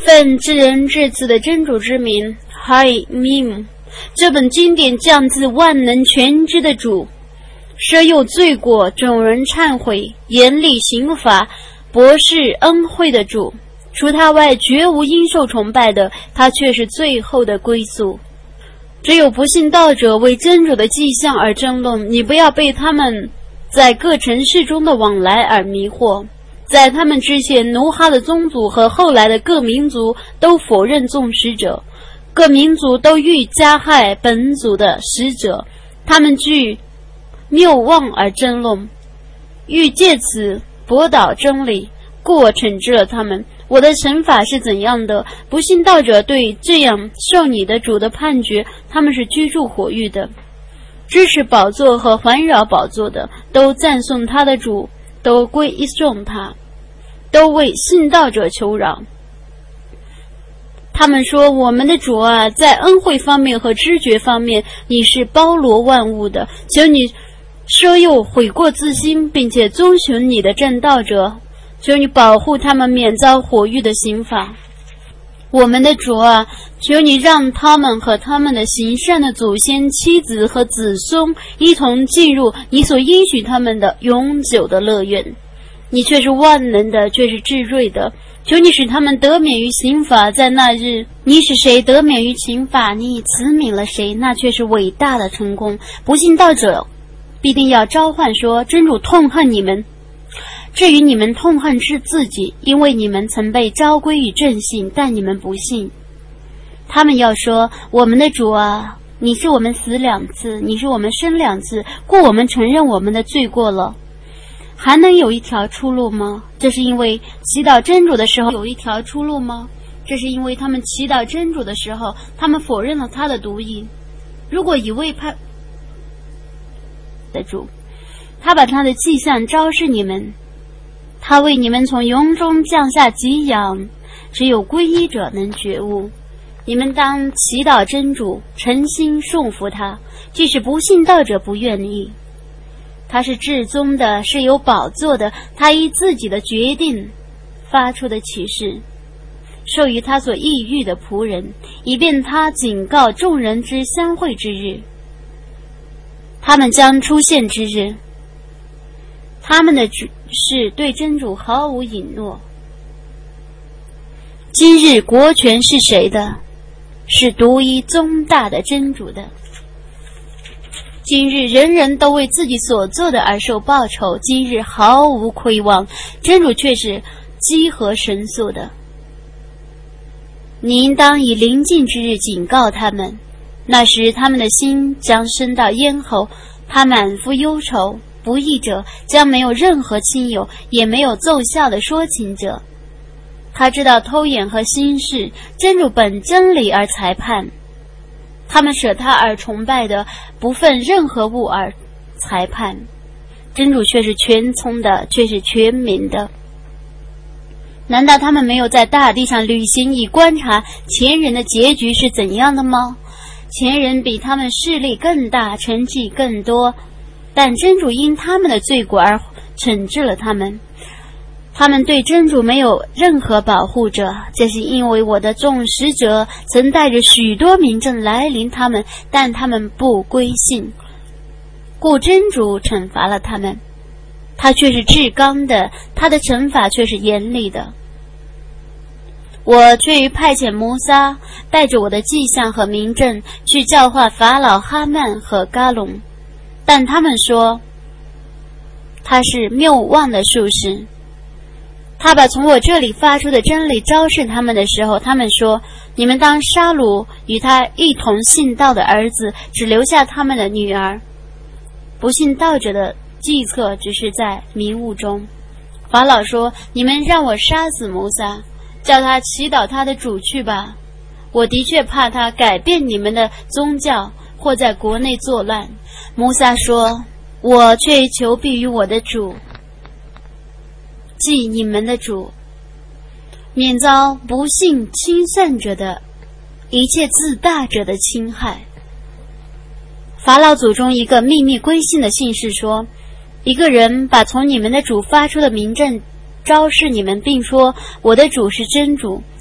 奉至仁至慈的真主之名 Hai Mim， 这本经典降自万能全知的主，赦宥罪过，众人忏悔，严厉刑罚，博示恩惠的主，除他外绝无应受崇拜的，他却是最后的归宿。只有不信道者为真主的迹象而争论，你不要被他们在各城市中的往来而迷惑。在他们之前，奴哈的宗族和后来的各民族都否认众使者，各民族都欲加害本族的使者，他们据谬妄而争论，欲借此驳倒真理，故我惩治了他们。我的惩罚是怎样的？不信道者对这样受你的主的判决，他们是居住火狱的。支持宝座和环绕宝座的都赞颂他的主，都归颂他，都为信道者求饶。他们说，我们的主啊，在恩惠方面和知觉方面，你是包罗万物的，求你赦宥悔过自新，并且遵循你的正道者，求你保护他们免遭火狱的刑罚。我们的主啊，求你让他们和他们的行善的祖先、妻子和子孙一同进入你所应许他们的永久的乐园。你却是万能的，却是至睿的，求你使他们得免于刑罚。在那日，你使谁得免于刑罚，你已慈悯了谁，那却是伟大的成功。不信道者必定要召唤说，真主痛恨你们。至于你们痛恨是自己，因为你们曾被召归于正信，但你们不信。他们要说，我们的主啊，你是我们死2次，你是我们生2次，故我们承认我们的罪过了。还能有一条出路吗？这是因为祈祷真主的时候有一条出路吗？这是因为他们祈祷真主的时候，他们否认了他的独一。如果一位派的主，他把他的迹象昭示你们，他为你们从云中降下给养，只有皈依者能觉悟。你们当祈祷真主，诚心顺服他，即使不信道者不愿意。他是至宗的，是有宝座的，他依自己的决定发出的启示，授予他所抑郁的仆人，以便他警告众人之相会之日。他们将出现之日，他们的事对真主毫无隐诺。今日国权是谁的？是独一宗大的真主的。今日人人都为自己所做的而受报酬，今日毫无亏望，真主却是稽核神速的。你应当以临近之日警告他们，那时他们的心将升到咽喉，他满腹忧愁，不义者将没有任何亲友，也没有奏效的说情者。他知道偷眼和心事，真主本真理而裁判。他们舍他而崇拜的，不分任何物而裁判，真主却是全聪的，却是全民的。难道他们没有在大地上旅行，以观察前人的结局是怎样的吗？前人比他们势力更大，成绩更多，但真主因他们的罪过而惩治了他们。他们对真主没有任何保护者，这是因为我的众使者曾带着许多民政来临他们，但他们不归信，故真主惩罚了他们。他却是至刚的，他的惩罚却是严厉的。我却于派遣摩撒带着我的迹象和民政去教化法老哈曼和嘎隆，但他们说他是谬妄的术士。他把从我这里发出的真理昭示他们的时候，他们说，你们当杀戮与他一同信道的儿子，只留下他们的女儿。不信道者的计策只是在迷雾中。法老说，你们让我杀死摩撒，叫他祈祷他的主去吧。我的确怕他改变你们的宗教，或在国内作乱。摩撒说，我却求必于我的主，即你们的主，免遭不信轻善者的一切自大者的侵害。法老祖中一个秘密归信的信士说，一个人把从你们的主发出的民政昭示你们，并说我的主是真主，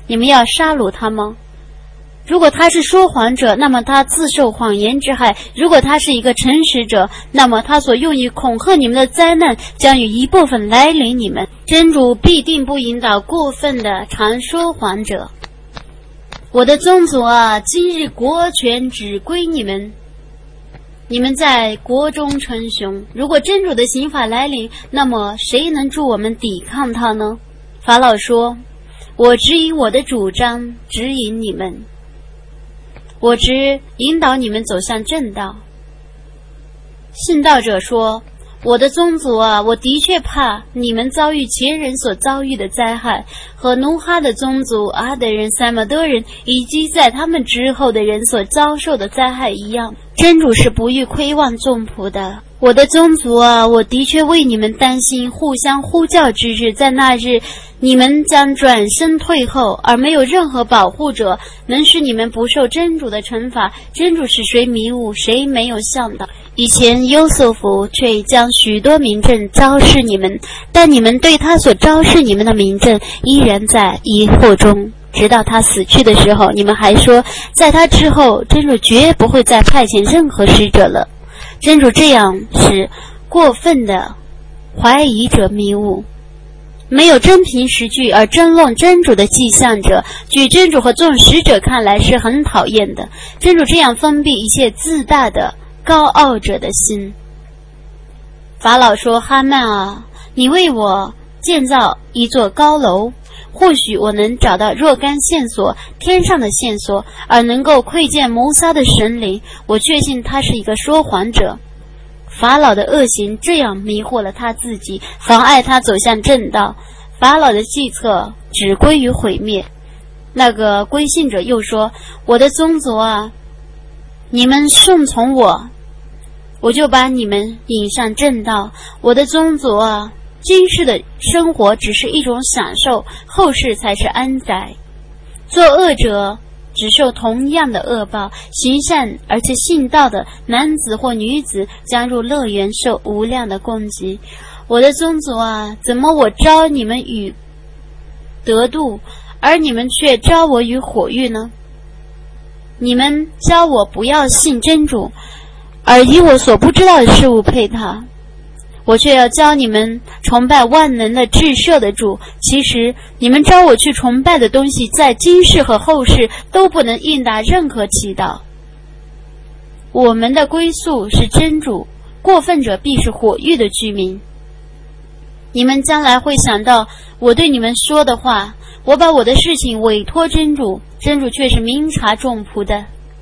你们要杀戮他吗？如果他是说谎者，那么他自受谎言之害；如果他是一个诚实者，那么他所用于恐吓你们的灾难将有一部分来临你们。真主必定不引导过分的常说谎者。我的宗族啊，今日国权只归你们，你们在国中称雄。如果真主的刑罚来临，那么谁能助我们抵抗他呢？法老说，我只以我的主张指引你们，我只引导你们走向正道。信道者说，我的宗族啊，我的确怕你们遭遇前人所遭遇的灾害，和努哈的宗族阿德人、塞摩德人以及在他们之后的人所遭受的灾害一样。真主是不欲亏望众仆的。我的宗族啊，我的确为你们担心互相呼叫之日，在那日你们将转身退后，而没有任何保护者能使你们不受真主的惩罚。真主使谁迷雾，谁没有向导。以前优瑟夫却将许多明证昭示你们，但你们对他所昭示你们的明证依然在疑惑中，直到他死去的时候，你们还说在他之后真主绝不会再派遣任何使者了。真主这样使过分的怀疑者迷雾，没有真凭实据而争论真主的迹象者，据真主和众使者看来是很讨厌的。真主这样封闭一切自大的高傲者的心。法老说，哈曼啊，你为我建造一座高楼，或许我能找到若干线索，天上的线索，而能够窥见摩萨的神灵。我确信他是一个说谎者。法老的恶行这样迷惑了他自己，妨碍他走向正道。法老的计策只归于毁灭。那个归信者又说，我的宗族啊，你们顺从我，我就把你们引上正道。我的宗族啊，今世的生活只是一种享受，后世才是安宅。作恶者只受同样的恶报，行善而且信道的男子或女子将入乐园，受无量的供给。我的宗族啊，怎么我招你们与得度，而你们却招我与火狱呢？你们教我不要信真主，而以我所不知道的事物配他，我却要教你们崇拜万能的至赦的主。其实你们招我去崇拜的东西，在今世和后世都不能应答任何祈祷。我们的归宿是真主，过分者必是火狱的居民。你们将来会想到我对你们说的话，我把我的事情委托真主，真主却是明察众仆的。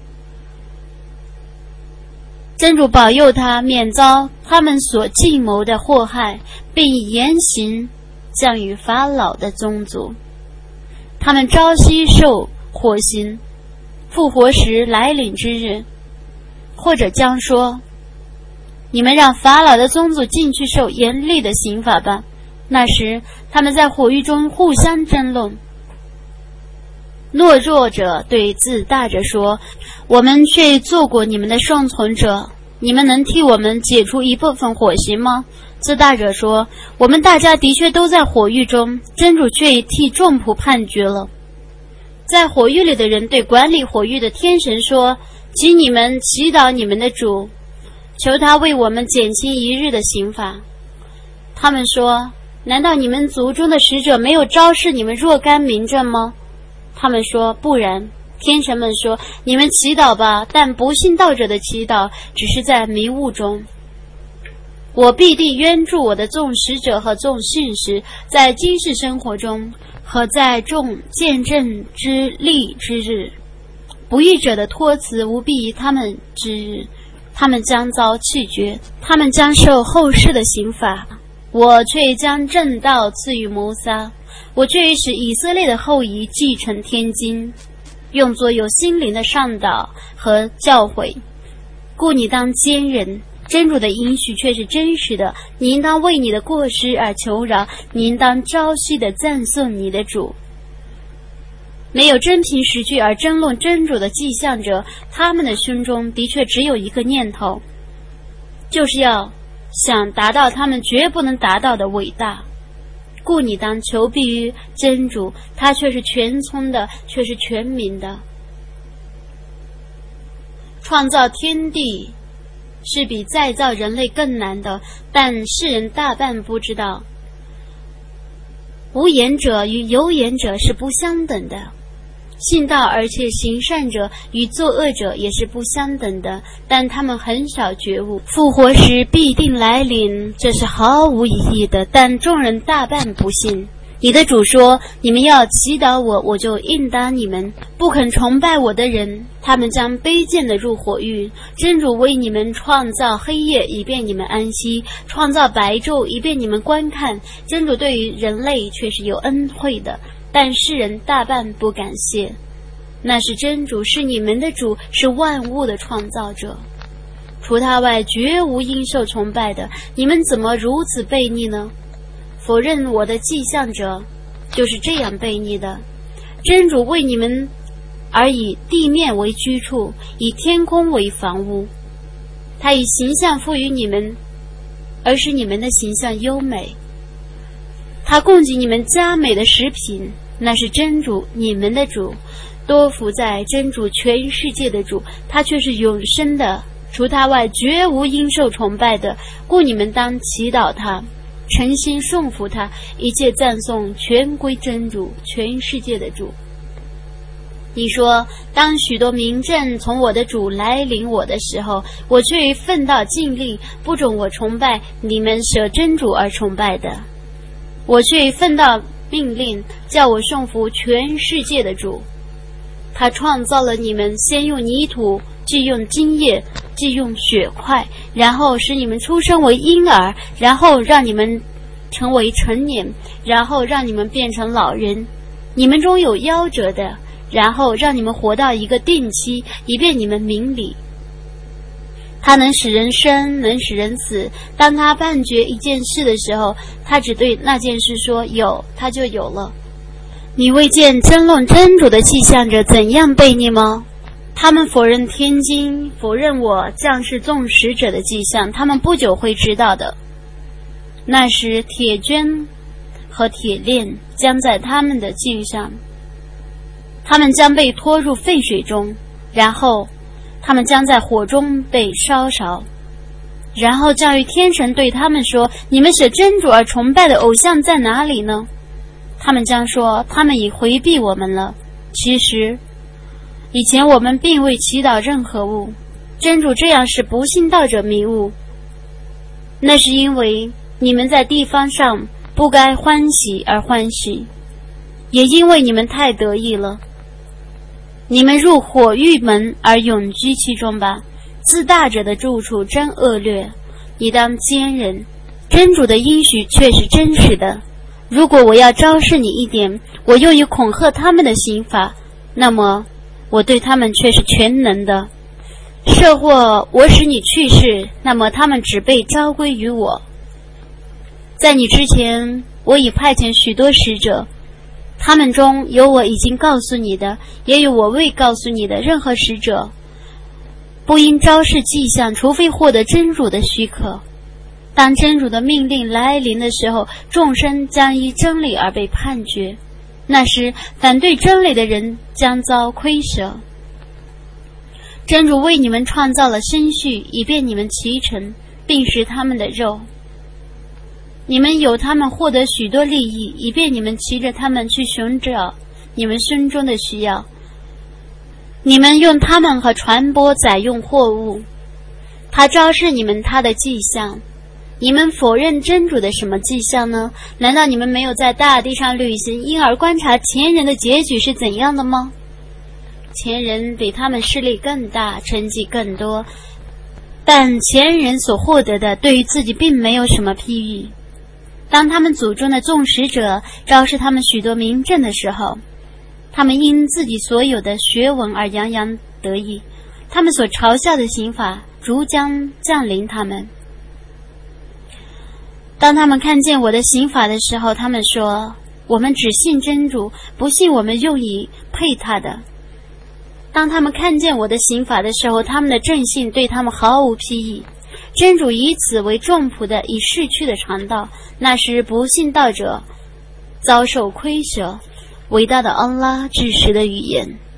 真主保佑他免遭他们所计谋的祸害，并以严刑降于法老的宗族。他们朝夕受火刑，复活时来临之日。或者将说，你们让法老的宗族进去受严厉的刑罚吧。那时他们在火狱中互相争论。懦弱者对自大者说，我们却做过你们的顺从者，你们能替我们解除一部分火刑吗？自大者说，我们大家的确都在火狱中，真主却已替众仆判决了。在火狱里的人对管理火狱的天神说，请你们祈祷你们的主，求他为我们减轻一日的刑罚。他们说，难道你们族中的使者没有昭示你们若干明证吗？他们说，不然。天神们说，你们祈祷吧，但不信道者的祈祷只是在迷雾中。我必定援助我的众使者和众信使，在今世生活中和在众见证之力之日。不义者的托辞无必于他们之日，他们将遭弃绝，他们将受后世的刑罚。我却将正道赐予摩萨，我却使以色列的后裔继承天经，用作有心灵的上导和教诲。故你当坚忍，真主的应许却是真实的。你应当为你的过失而求饶，你应当朝夕地赞颂你的主。没有真凭实据而争论真主的迹象者，他们的胸中的确只有一个念头，就是要想达到他们绝不能达到的伟大。 故你当求必于真主，他却是全聪的，却是全明的。创造天地是比再造人类更难的，但世人大半不知道。无言者与有言者是不相等的，信道而且行善者与作恶者也是不相等的，但他们很少觉悟。复活时必定来临，这是毫无意义的，但众人大半不信。你的主说，你们要祈祷我，我就应答你们。不肯崇拜我的人，他们将卑贱的入火狱。真主为你们创造黑夜，以便你们安息，创造白昼，以便你们观看。真主对于人类却是有恩惠的，但世人大半不感谢。那是真主，是你们的主，是万物的创造者，除他外绝无应受崇拜的。你们怎么如此悖逆呢？否认我的迹象者就是这样悖逆的。真主为你们而以地面为居处，以天空为房屋，他以形象赋予你们，而使你们的形象优美。他供给你们佳美的食品，那是真主你们的主，多福在真主全世界的主，他却是永生的，除他外绝无应受崇拜的，故你们当祈祷他，诚心顺服他，一切赞颂全归真主全世界的主。你说，当许多明证从我的主来临我的时候，我却奋到禁令，不准我崇拜你们舍真主而崇拜的。我却奋到命令，叫我顺服全世界的主。他创造了你们，先用泥土，既用精液，既用血块，然后使你们出生为婴儿，然后让你们成为成年，然后让你们变成老人。你们中有夭折的，然后让你们活到一个定期，以便你们明理。他能使人生，能使人死。当他判决一件事的时候，他只对那件事说有，他就有了。你未见争论真主的迹象者怎样悖逆吗？他们否认天经，否认我降世众使者的迹象，他们不久会知道的。那时铁圈和铁链将在他们的颈上，他们将被拖入沸水中，然后他们将在火中被烧烧。然后教育天神对他们说，你们舍真主而崇拜的偶像在哪里呢？他们将说，他们已回避我们了。其实以前我们并未祈祷任何物，真主这样使不信道者迷悟。那是因为你们在地方上不该欢喜而欢喜，也因为你们太得意了。你们入火狱门而永居其中吧，自大者的住处真恶劣。你当坚忍，真主的应许却是真实的。如果我要昭示你一点，我用于恐吓他们的刑罚，那么我对他们却是全能的。设或我使你去世，那么他们只被召归于我。在你之前，我已派遣许多使者，他们中有我已经告诉你的，也有我未告诉你的。任何使者不应昭示迹象，除非获得真主的许可。当真主的命令来临的时候，众生将依真理而被判决，那时反对真理的人将遭亏舍。真主为你们创造了生畜，以便你们骑乘，并食他们的肉。你们有他们获得许多利益，以便你们骑着他们去寻找你们心中的需要。你们用他们和船舶载用货物，他昭示你们他的迹象。你们否认真主的什么迹象呢？难道你们没有在大地上旅行，因而观察前人的结局是怎样的吗？前人比他们势力更大，成绩更多，但前人所获得的对于自己并没有什么裨益。当他们祖宗的众使者昭示他们许多明证的时候，他们因自己所有的学问而洋洋得意，他们所嘲笑的刑罚如将降临他们。当他们看见我的刑法的时候，他们说，我们只信真主，不信我们用以配他的。当他们看见我的刑法的时候，他们的正信对他们毫无裨益。真主以此为众仆的已逝去的常道，那时不信道者遭受亏损。伟大的安拉至实的语言。